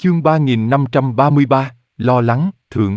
Chương 3533, lo lắng, thượng.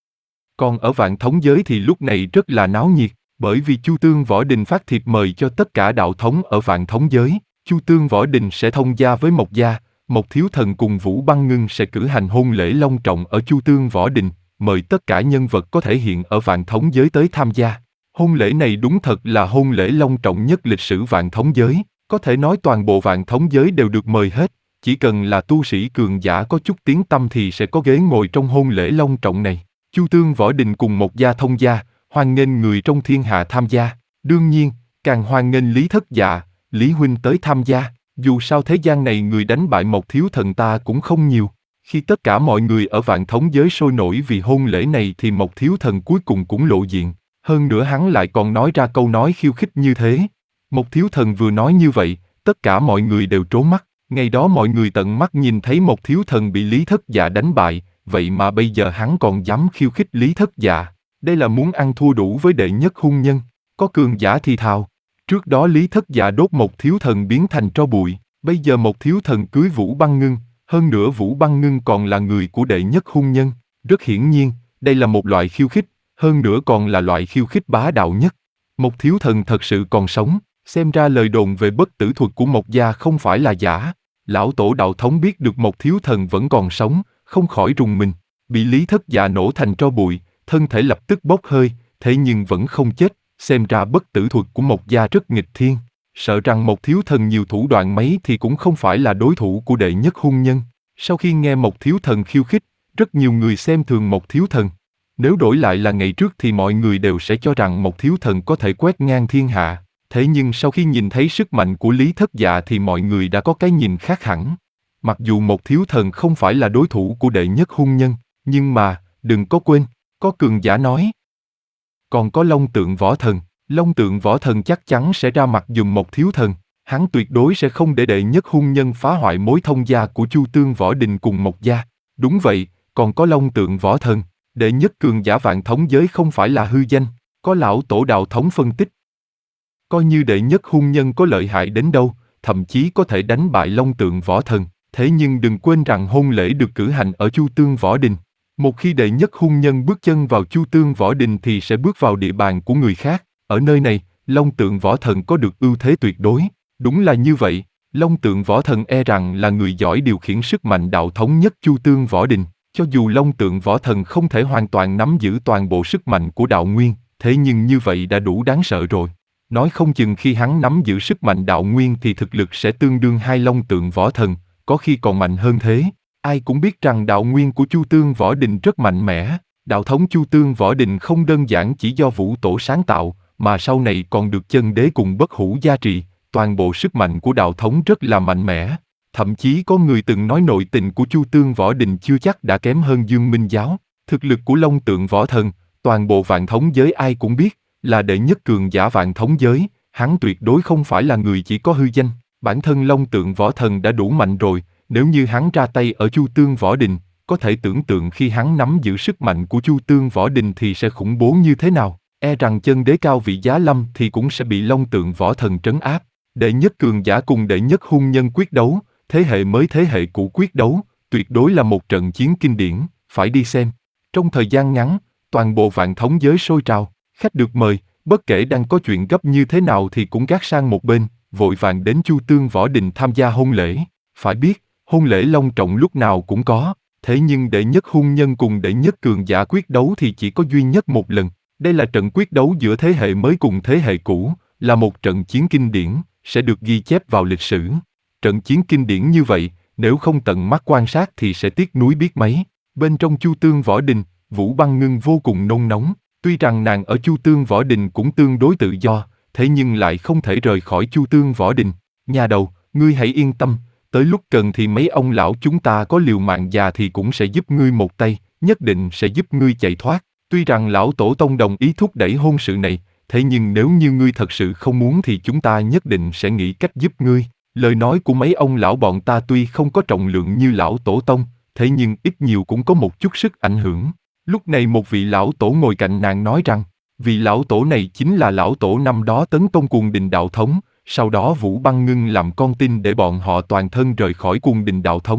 Còn ở Vạn Thống Giới thì lúc này rất là náo nhiệt, bởi vì Chu Tương Võ Đình phát thiệp mời cho tất cả đạo thống ở Vạn Thống Giới. Chu Tương Võ Đình sẽ thông gia với Mộc gia, Mộc Thiếu Thần cùng Vũ Băng Ngưng sẽ cử hành hôn lễ long trọng ở Chu Tương Võ Đình, mời tất cả nhân vật có thể hiện ở Vạn Thống Giới tới tham gia. Hôn lễ này đúng thật là hôn lễ long trọng nhất lịch sử Vạn Thống Giới, có thể nói toàn bộ Vạn Thống Giới đều được mời hết. Chỉ cần là tu sĩ cường giả có chút tiếng tăm thì sẽ có ghế ngồi trong hôn lễ long trọng này. Chu Tương Võ Đình cùng Mộc gia thông gia, hoan nghênh người trong thiên hạ tham gia. Đương nhiên, càng hoan nghênh Lý Thất Dạ, Lý huynh tới tham gia. Dù sao thế gian này người đánh bại Mộc Thiếu Thần ta cũng không nhiều. Khi tất cả mọi người ở Vạn Thống Giới sôi nổi vì hôn lễ này thì Mộc Thiếu Thần cuối cùng cũng lộ diện. Hơn nữa hắn lại còn nói ra câu nói khiêu khích như thế. Mộc Thiếu Thần vừa nói như vậy, tất cả mọi người đều trố mắt. Ngày đó mọi người tận mắt nhìn thấy Mộc Thiếu Thần bị Lý Thất Dạ đánh bại, vậy mà bây giờ hắn còn dám khiêu khích Lý Thất Dạ. Đây là muốn ăn thua đủ với đệ nhất hung nhân. Có cường giả thì thào. Trước đó Lý Thất Dạ đốt Mộc Thiếu Thần biến thành tro bụi, bây giờ Mộc Thiếu Thần cưới Vũ Băng Ngưng, hơn nữa Vũ Băng Ngưng còn là người của đệ nhất hung nhân. Rất hiển nhiên, đây là một loại khiêu khích, hơn nữa còn là loại khiêu khích bá đạo nhất. Mộc Thiếu Thần thật sự còn sống, xem ra lời đồn về bất tử thuật của Mộc gia không phải là giả. Lão tổ đạo thống biết được Mộc Thiếu Thần vẫn còn sống, không khỏi rùng mình. Bị Lý Thất Dạ nổ thành tro bụi, thân thể lập tức bốc hơi, thế nhưng vẫn không chết. Xem ra bất tử thuật của Mộc gia rất nghịch thiên. Sợ rằng Mộc Thiếu Thần nhiều thủ đoạn mấy thì cũng không phải là đối thủ của đệ nhất hung nhân. Sau khi nghe Mộc Thiếu Thần khiêu khích, rất nhiều người xem thường Mộc Thiếu Thần. Nếu đổi lại là ngày trước thì mọi người đều sẽ cho rằng Mộc Thiếu Thần có thể quét ngang thiên hạ. Thế nhưng sau khi nhìn thấy sức mạnh của Lý Thất Dạ thì mọi người đã có cái nhìn khác hẳn. Mặc dù Mộc Thiếu Thần không phải là đối thủ của đệ nhất hung nhân, nhưng mà, đừng có quên, có cường giả nói. Còn có Long Tượng Võ Thần, Long Tượng Võ Thần chắc chắn sẽ ra mặt giùm Mộc Thiếu Thần. Hắn tuyệt đối sẽ không để đệ nhất hung nhân phá hoại mối thông gia của Chu Tương Võ Đình cùng Mộc gia. Đúng vậy, còn có Long Tượng Võ Thần, đệ nhất cường giả Vạn Thống Giới không phải là hư danh, có lão tổ đạo thống phân tích. Coi như đệ nhất hung nhân có lợi hại đến đâu, thậm chí có thể đánh bại Long Tượng Võ Thần, thế nhưng đừng quên rằng hôn lễ được cử hành ở Chu Tương Võ Đình. Một khi đệ nhất hung nhân bước chân vào Chu Tương Võ Đình thì sẽ bước vào địa bàn của người khác. Ở nơi này, Long Tượng Võ Thần có được ưu thế tuyệt đối. Đúng là như vậy, Long Tượng Võ Thần e rằng là người giỏi điều khiển sức mạnh đạo thống nhất Chu Tương Võ Đình. Cho dù Long Tượng Võ Thần không thể hoàn toàn nắm giữ toàn bộ sức mạnh của đạo nguyên, thế nhưng như vậy đã đủ đáng sợ rồi. Nói không chừng khi hắn nắm giữ sức mạnh đạo nguyên thì thực lực sẽ tương đương hai Long Tượng Võ Thần, có khi còn mạnh hơn thế. Ai cũng biết rằng đạo nguyên của Chu Tương Võ Đình rất mạnh mẽ. Đạo thống Chu Tương Võ Đình không đơn giản chỉ do Vũ Tổ sáng tạo, mà sau này còn được chân đế cùng bất hủ gia trì. Toàn bộ sức mạnh của đạo thống rất là mạnh mẽ. Thậm chí có người từng nói nội tình của Chu Tương Võ Đình chưa chắc đã kém hơn Dương Minh Giáo. Thực lực của Long Tượng Võ Thần, toàn bộ Vạn Thống Giới ai cũng biết, là đệ nhất cường giả Vạn Thống Giới. Hắn tuyệt đối không phải là người chỉ có hư danh. Bản thân Long Tượng Võ Thần đã đủ mạnh rồi. Nếu như hắn ra tay ở Chu Tương Võ Đình, có thể tưởng tượng khi hắn nắm giữ sức mạnh của Chu Tương Võ Đình thì sẽ khủng bố như thế nào. E rằng chân đế cao vị giá lâm thì cũng sẽ bị Long Tượng Võ Thần trấn áp. Đệ nhất cường giả cùng đệ nhất hung nhân quyết đấu, thế hệ mới thế hệ cũ quyết đấu, tuyệt đối là một trận chiến kinh điển, phải đi xem. Trong thời gian ngắn, toàn bộ Vạn Thống Giới sôi trào, khách được mời, bất kể đang có chuyện gấp như thế nào thì cũng gác sang một bên, vội vàng đến Chu Tương Võ Đình tham gia hôn lễ. Phải biết, hôn lễ long trọng lúc nào cũng có, thế nhưng đệ nhất hung nhân cùng đệ nhất cường giả quyết đấu thì chỉ có duy nhất một lần. Đây là trận quyết đấu giữa thế hệ mới cùng thế hệ cũ, là một trận chiến kinh điển, sẽ được ghi chép vào lịch sử. Trận chiến kinh điển như vậy, nếu không tận mắt quan sát thì sẽ tiếc nuối biết mấy. Bên trong Chu Tương Võ Đình, Vũ Băng Ngưng vô cùng nôn nóng. Tuy rằng nàng ở Chu Tương Võ Đình cũng tương đối tự do, thế nhưng lại không thể rời khỏi Chu Tương Võ Đình. Nhà đầu, ngươi hãy yên tâm, tới lúc cần thì mấy ông lão chúng ta có liều mạng già thì cũng sẽ giúp ngươi một tay, nhất định sẽ giúp ngươi chạy thoát. Tuy rằng lão tổ tông đồng ý thúc đẩy hôn sự này, thế nhưng nếu như ngươi thật sự không muốn thì chúng ta nhất định sẽ nghĩ cách giúp ngươi. Lời nói của mấy ông lão bọn ta tuy không có trọng lượng như lão tổ tông, thế nhưng ít nhiều cũng có một chút sức ảnh hưởng. Lúc này một vị lão tổ ngồi cạnh nàng nói rằng, vị lão tổ này chính là lão tổ năm đó tấn công Cuồng Đình đạo thống, sau đó Vũ Băng Ngưng làm con tin để bọn họ toàn thân rời khỏi Cuồng Đình đạo thống.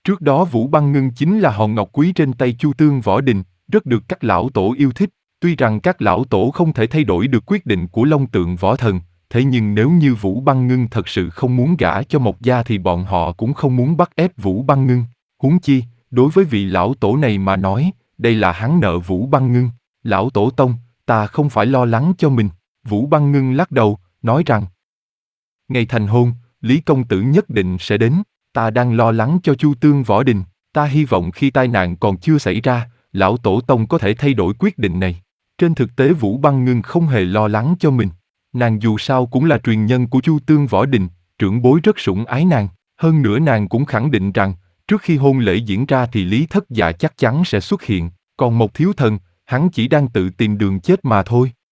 Trước đó Vũ Băng Ngưng chính là hòn ngọc quý trên tay Chu Tương Võ Đình, rất được các lão tổ yêu thích. Tuy rằng các lão tổ không thể thay đổi được quyết định của Long Tượng Võ Thần, thế nhưng nếu như Vũ Băng Ngưng thật sự không muốn gả cho Mộc Gia thì bọn họ cũng không muốn bắt ép Vũ Băng Ngưng. Huống chi, đối với vị lão tổ này mà nói, đây là hắn nợ Vũ Băng Ngưng. Lão tổ tông, ta không phải lo lắng cho mình. Vũ Băng Ngưng lắc đầu, nói rằng, ngày thành hôn, Lý công tử nhất định sẽ đến. Ta đang lo lắng cho Chu Tương Võ Đình. Ta hy vọng khi tai nạn còn chưa xảy ra, lão tổ tông có thể thay đổi quyết định này. Trên thực tế Vũ Băng Ngưng không hề lo lắng cho mình. Nàng dù sao cũng là truyền nhân của Chu Tương Võ Đình, trưởng bối rất sủng ái nàng. Hơn nữa nàng cũng khẳng định rằng, trước khi hôn lễ diễn ra thì Lý Thất Dạ chắc chắn sẽ xuất hiện. Còn một thiếu thần, hắn chỉ đang tự tìm đường chết mà thôi.